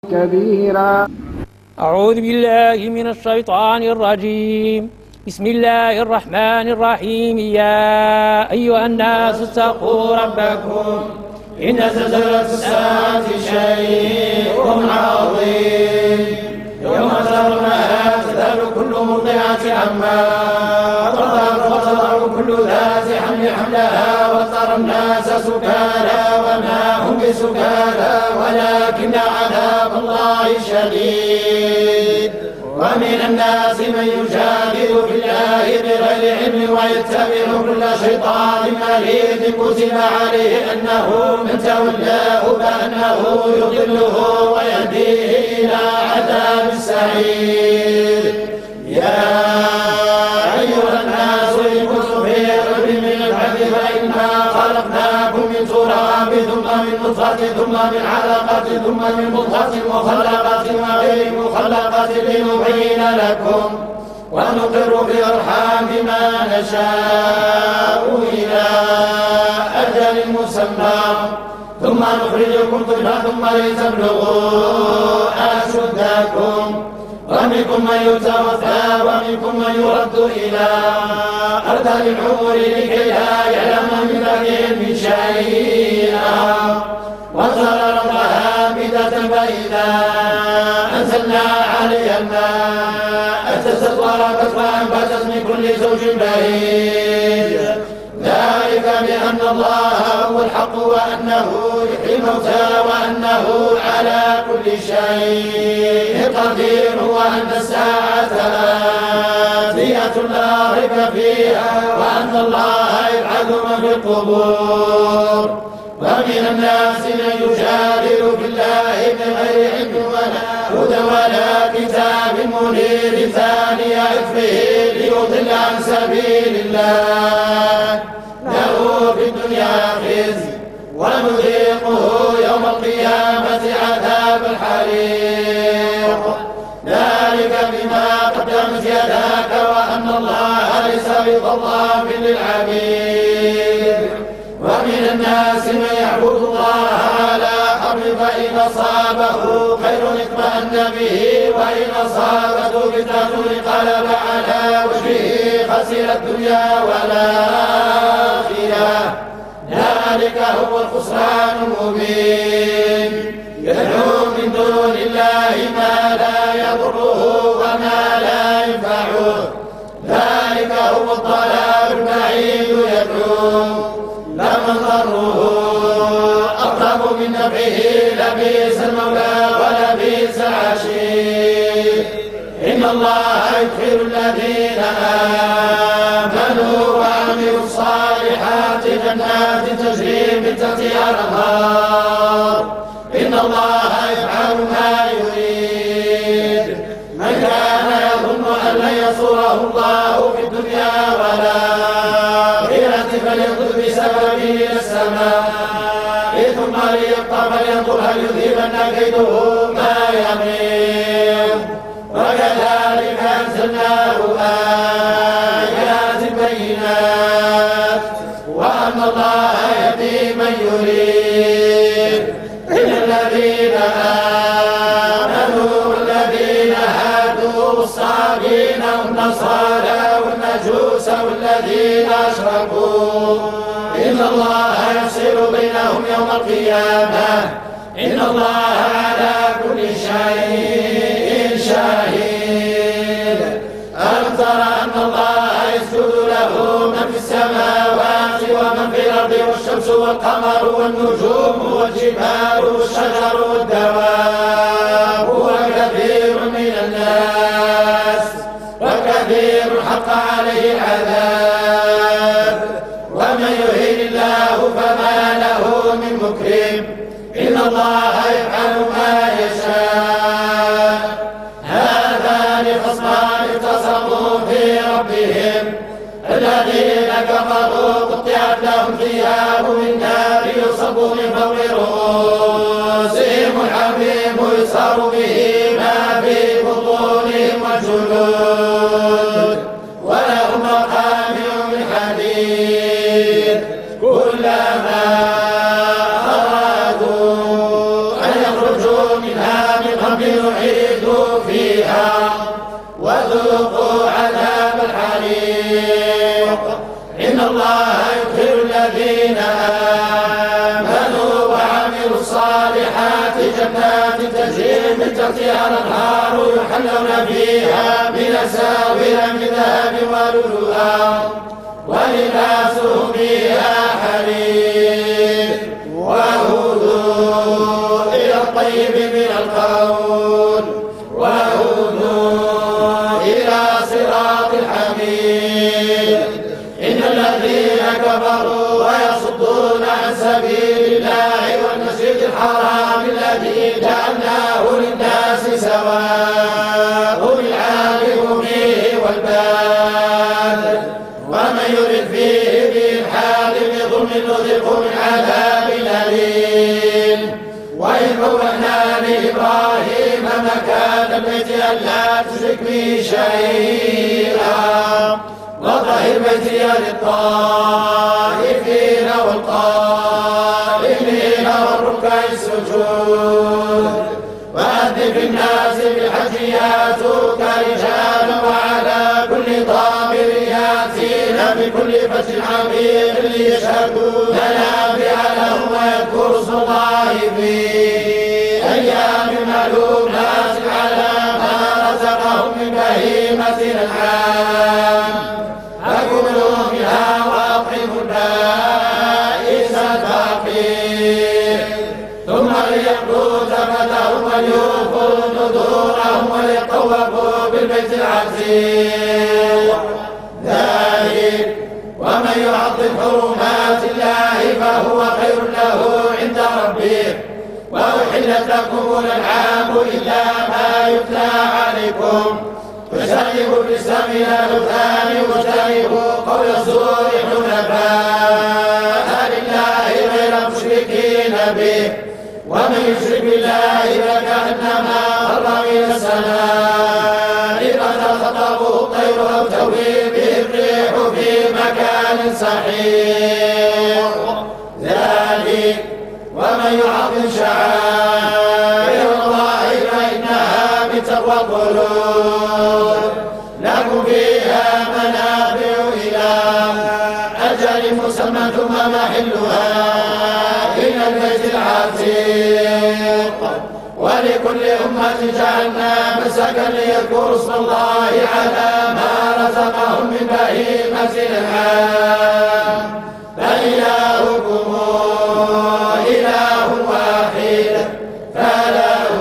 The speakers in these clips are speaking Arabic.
كبيرا. أعوذ بالله من الشيطان الرجيم. بسم الله الرحمن الرحيم. يا أيها الناس اتقوا ربكم إن زلزلة الساعة شيء عظيم يوم ترونها تذهل كل مرضعة عما أرضعت وتضع كل ذات حمل حملها وترى الناس سكارى وما هم بسكارى ولكن عذاب الله شديد. ومن الناس من يجادل في الله بغير علم ويتبع كل شيطان مريد كتب عليه أنه من تولاه فأنه يضله ويهديه إلى عذاب السعير. يا أيها الناس إن كنتم في ريب من البعث فإنا خلقناكم من تراب ثم من نطفة ثم من علقة ثم من مضغة مخلقة وغير مخلقة لنبين لكم ونقر في الأرحام ما نشاء إلى أجل مسمى ثم نخرجكم طفلا ثم لتبلغوا أشدكم ومنكم من يتوفى ومنكم من يرد إلى أرذل العمر لكي لا يعلم من بعد شيئا وترى الأرض هامدة فإذا أنزلنا عليها الماء اهتزت وربت وأنبتت من كل زوج بهيج ذلك بأن الله هو الحق وأنه يحيي الموتى وأنه على كل شيء قدير وأن الساعة آتية لا ريب فيها وأن الله يبعث من في القبور. ومن الناس من يجادل في الله بغير علم ولا هدى ولا كتاب منير ثاني عطفه ليضل عن سبيل الله له في الدنيا خزي ونذيقه يوم القيامة عذاب الحريق ذلك بما قدمت يداك وأن الله ليس بظلام للعبيد. ومن الناس من يعبد الله على حرف فإن أصابه خير اطمأن به وإن أصابته فتنة انقلب على وجهه خسر الدنيا والآخرة ذلك هو الخسران المبين. يدعو من دون الله ما لا يضره وما لا ينفعه ذلك هو الضلال البعيد. يدعو لمن ضره أقرب من نفعه لبئس المولى ولبئس العشير. إن الله يدخل الذين آمنوا وعملوا الصالحات جنات تجري من تحتها الأنهار إن الله يفعل ما يريد. من كان يظن أن لن ينصره الله في الدنيا والآخرة فلينظر بسبب إلى السماء ثم ليقطع فلينظر هل يذهبن كيده ما يغيظ. وكذلك أنزلناه آيات بينات وأن الله يهدي من يريد. إن الذين آمنوا والذين هادوا والصابين والنصارى والمجوس والذين أشركوا إن الله يفصل بينهم يوم القيامة إن الله على كل شيء شهيد. ألم تر أن الله يسجد له من في السماوات ومن في الأرض والشمس والقمر والنجوم والجبال والشجر والدواب وكثير من الناس وكثير حق عليه العذاب. ومن يهن الله فما له من مكرم إن الله يفعل ما يشاء. هذان خصمان اختصموا في ربهم الذين كفروا قطعت لهم ثياب من نار يصب من فوق رؤوسهم الحميم يصهر به ما في بطونهم والجلود ولهم مقامع من حديد كلما أرادوا أن يخرجوا منها رب يعيدوا فيها وذوقوا عذاب الحريق. إن الله يدخل الذين آمنوا وعملوا الصالحات جنات تجري من تحتها الأنهار يحلون فيها من أساور من ذهب ولؤلؤا ولباسهم فيها حرير. وهدوا إلى الطيب من القول وهدوا إلى صراط الحميد. إن الذين كفروا ويصدون عن سبيل الله والمسجد الحرام الذي جعلناه للناس سواء العاكف فيه والباد ومن يرد فيه بإلحاد بظلم نذقه من عذاب أليم. وإذ بوأنا لإبراهيم مكان البيت ألا تشرك به شيئا وطهر بيتي للطائفين والقائمين والركع السجود. وأذن في الناس بالحج ياتوك رجالا وعلى كل ضامر ياتين بكل فج عميق ليشهدوا منافع لهم ويذكروا اسم الله في أيام معلومات على ما رزقهم من بهيمة الأنعام. فكلوا منها وأطعموا البائس الفقير ثم ليقضوا تفثهم وليوفوا نذورهم وليطوفوا بالبيت العتيق. ذلك ومن يعظم حرمات الله فهو خير له عند ربه. وأحلت لكم الأنعام إلا ما يتلى عليكم فاجتنبوا الرجس من الأوثان واجتنبوا قول الزور حنفاء لله غير مشركين به. ومن يشرك بالله فكأنما خر من السماء فتخطفه الطير أو تهوي به الريح في مكان سحيق. ذلك ومن يعظم شعائر الله فإنها من تقوى القلوب. لكم فيها منافع إلى أجل مسمى ثم محلها إلى البيت العتيق. ولكل أمة جعلنا مسكا ليذكروا اسم الله على ما رزقهم من بهيمة الأنعام. فإلهكم إله واحد فله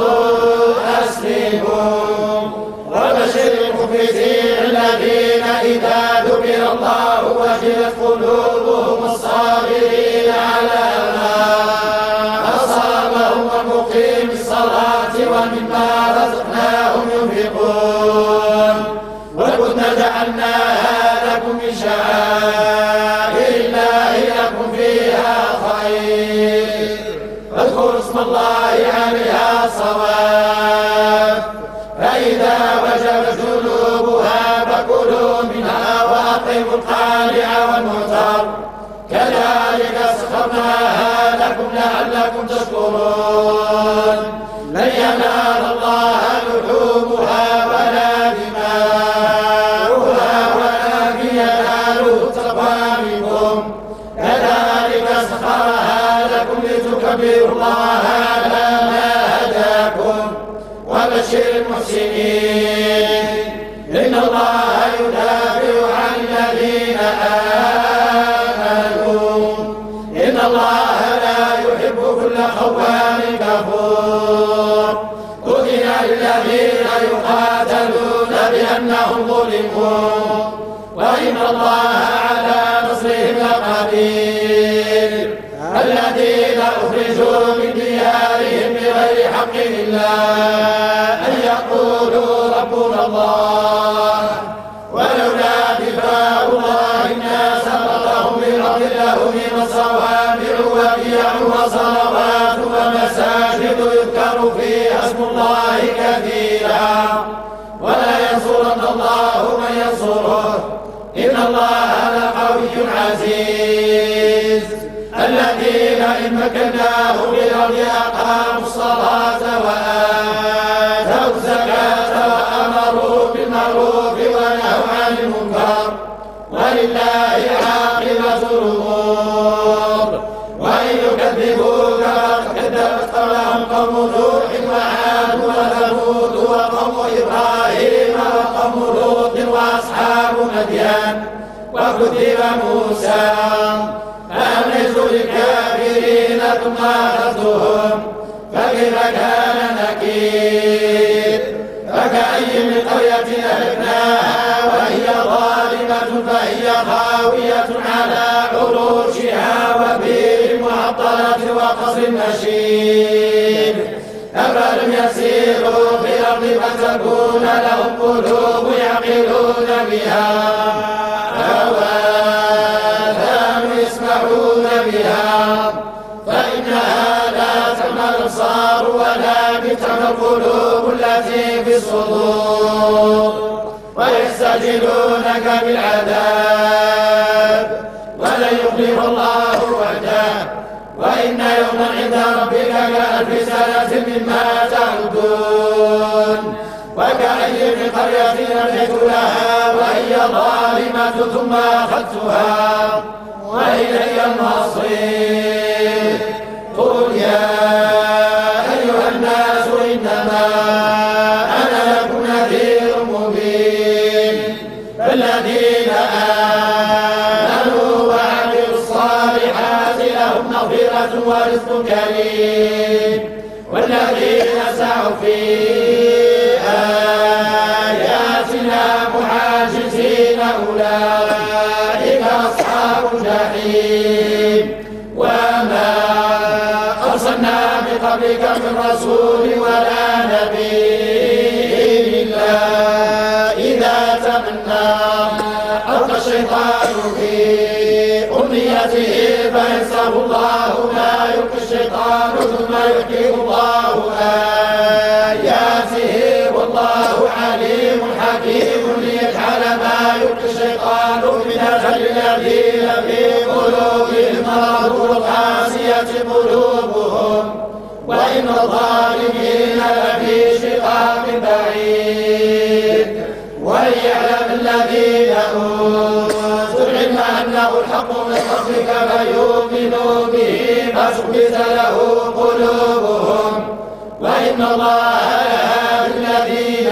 أسلموا. وبشر المخبتين الذين إذا ذكر الله وجلت قلوبهم الصابرين على ما أصابهم ومقيم الصلاة ومما رزقناهم ينفقون. وكنا جعلناها لكم من شعائر الله لكم فيها خير فاذكروا اسم الله عليها صواف. فإذا وجبت جنوبها فكلوا منها وأطعموا القانع والمعتر كذلك سخرناها لكم لعلكم تشكرون. لن ينال الله لحومها ولا دماؤها ولكن يناله التقوى منكم. كذلك سخرها لكم لتكبروا الله على ما هداكم. وبشر المحسنين إن الله يدافع عن الذين آمنوا إن الله لا يحب كل خوان كفور. أذن للذين يقاتلون بأنهم ظلموا وإن الله على نصرهم لقدير. الذين أخرجوا من ديارهم بغير حق إلا أن يقولوا ربنا الله ولولا دفاع الله الناس بعضهم ببعض لهدم الصوامع وبيع وصلوات ومساجد يذكر فيها اسم الله كثيرا ولا ينصرن الله من ينصره إن الله لقوي عزيز. الذين إن مكناهم بالأرض أقاموا الصلاة وآتوا وأصحاب مدين وكتب موسى فأملت للكافرين ثم أخذتهم فكيف كان نكير فكأي من قرية أهلكناها وهي ظالمة فهي خاوية على عروشها وبئر معطلة وقصر مشيد أفلم يسيروا في الأرض فتكون لهم قلوب يعقلون بها أو آذان يسمعون بها فإنها لا تعمى الأبصار ولكن تعمى القلوب التي في الصدور ويستعجلونك بالعذاب ولن يخلف الله وعده وإن يوما عند ربك كألف سنة مما تعدون وكأي من قرية أمليت لها وهي ظالمة ثم أخذتها وإلي المصير قل يا أيها الناس إنما أنا لكم نذير مبين فالذين آمنوا وعملوا الصالحات لهم مغفرة ورزق كريم والذين سعوا في آياتنا معاجزين أولئك أصحاب الجحيم وما أرسلنا من قبلك من رسول ولا نبي إلا إذا تمنى ألقى الشيطان في أمنيته فينساه الله ما يلقي الشيطان ثم يحكم الله آياته والله عليم حكيم ليجعل ما يلقي الشيطان فتنة للذين في قلوبهم مرض والقاسية قلوبهم وإن الظالمين لفي شقاق بعيد وليعلم الذين أوتوا العلم أنه الحق من ربك فيؤمنوا به فاشبت له قلوبهم وإن الله لهادي الذين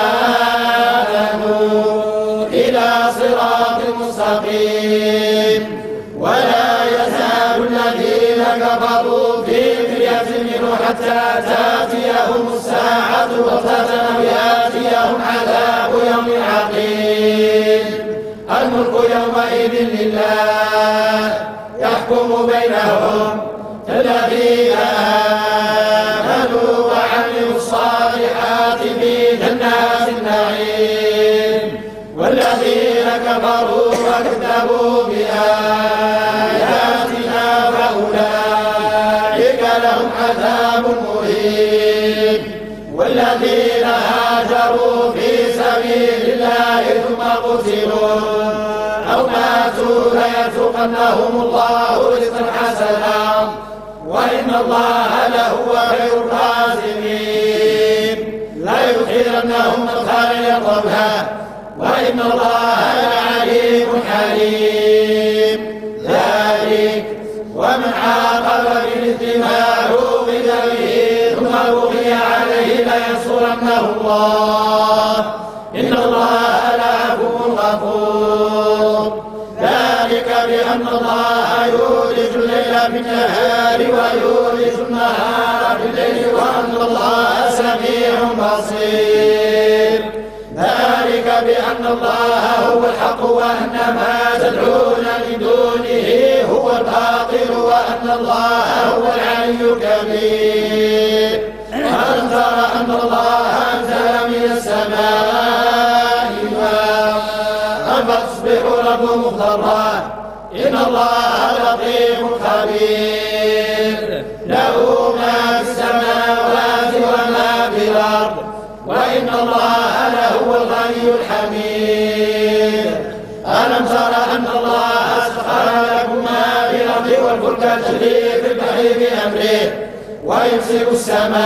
آمنوا إلى صراط مستقيم ولا يزال الذين كفروا في مرية منه حتى تأتيهم الساعة بغتة أو يأتيهم عذاب يوم عقيم الملك يومئذ لله يحكم بينهم الذين آمنوا وعملوا الصالحات في جنات النعيم والذين كفروا وكذبوا بآياتنا فأولئك لهم عذاب مهين والذين هاجروا في سبيل الله ثم قتلوا أو ماتوا ليرزقنهم الله رزقا حسنا وإن الله لهو خير الرازقين لا يدخلنهم مدخلا يرضونها وإن الله لعليم حليم ذلك ومن عاقب بمثل ما عوقب به ثم بغي عليه لينصرنه الله إن الله لعفو غفور ذلك بأن الله يولج الليل في النهار ويولج النهار في الليل وأن الله سميع بصير ذلك بأن الله هو الحق وأن ما تدعون من دونه هو الباطل وأن الله هو العلي الكبير ألم تر أن الله أنزل من السماء ماء فتصبح الأرض مخضرا إن الله لطيف خبير له ما في السماوات وما في الأرض وإن الله لهو الغني الحميد ألم تر أن الله سخر لكم ما في الأرض والفلك تجري في البحر بأمره ويمسك السماء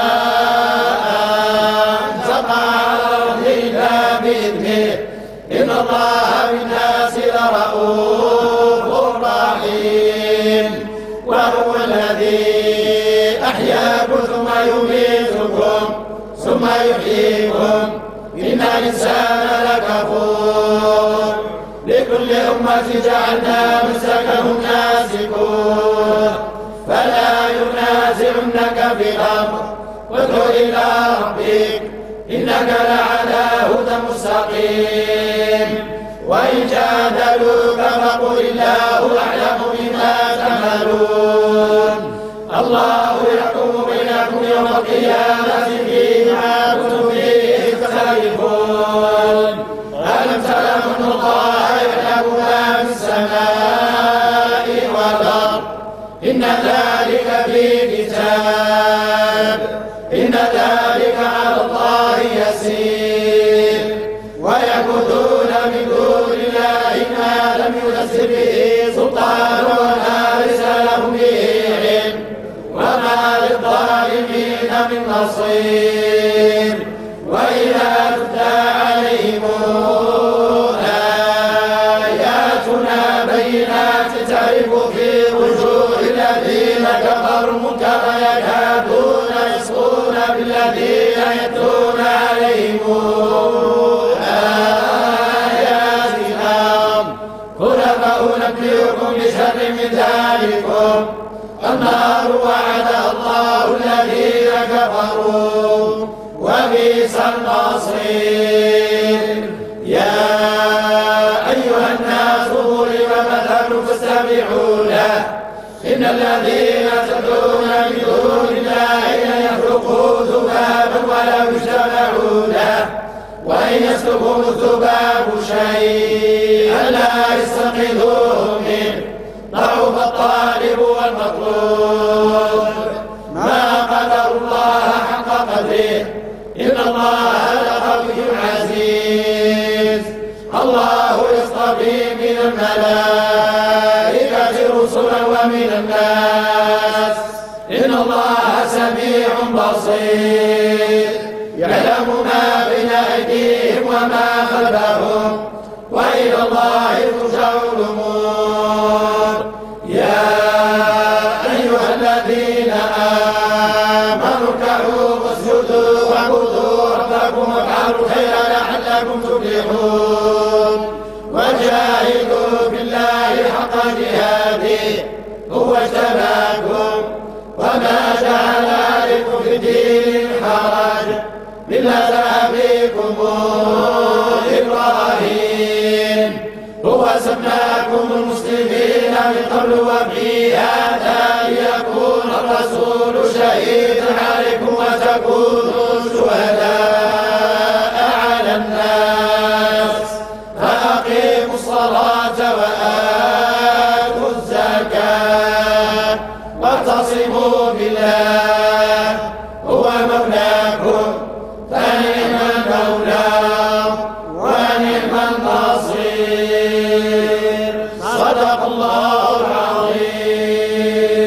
أن تقع على الأرض إلا بإذنه إن الله بالناس لرؤوف رحيم وهو الذي أحياكم ثم يميتكم ثم يحييكم إن الإنسان لكفور لكل أمة جعلنا منسكهم ناسكون فلا ينازعنك في الأمر وادع إلى ربك إنك لعلى هدى مستقيم وإن جادلوك فقل الله أعلم بما تعملون الله يحكم بينكم يوم القيامة فيما كنتم فيه تختلفون ألم تعلم أن الله يعلم ما في السماء والأرض إن ذلك في كتاب إن ذلك على الله يسير ويعبدون من دون الله ما لم ينزل به سلطان وما ليس لهم به علم وما للظالمين من نصير وإذا تتلى عليهم آياتنا بينات تعرف في وجوه الذين كفروا المنكر يكادون يسطون بالذين يتلون عليهم آياتنا قل فأنبئكم بشر من ذلكم النار وعد الله الذين كفروا وبئس المصير يا أيها الناس ضرب مثل فاستمعوا له إن الذين تدعون من دون الله لن يخلقوا ذبابا ولو اجتمعوا له وإن يسلبهم الذباب شيئا لا يستنقذوه منه ضعف الطالب والمطلوب ما قدر الله حق قدره إن الله لقوي عزيز الله يصطفي من الملائكة رسلا ومن الناس إن الله سميع بصير يعلم ما بين أيديهم وما خلفهم وإلى الله ترجع الأمور يا أيها الذين آمنوا اركعوا واسجدوا واعبدوا ربكم وافعلوا الخير لعلكم تفلحون وجاهدوا بالله حق جهاده هو اجتباكم وما جعل عليكم في الدين حرج ملة أبيكم إبراهيم هو سماكم المسلمين من قبل وفي هذا ليكون الرسول شهيدا عليكم وتكونوا شهداء على الناس فأقيموا الصلاة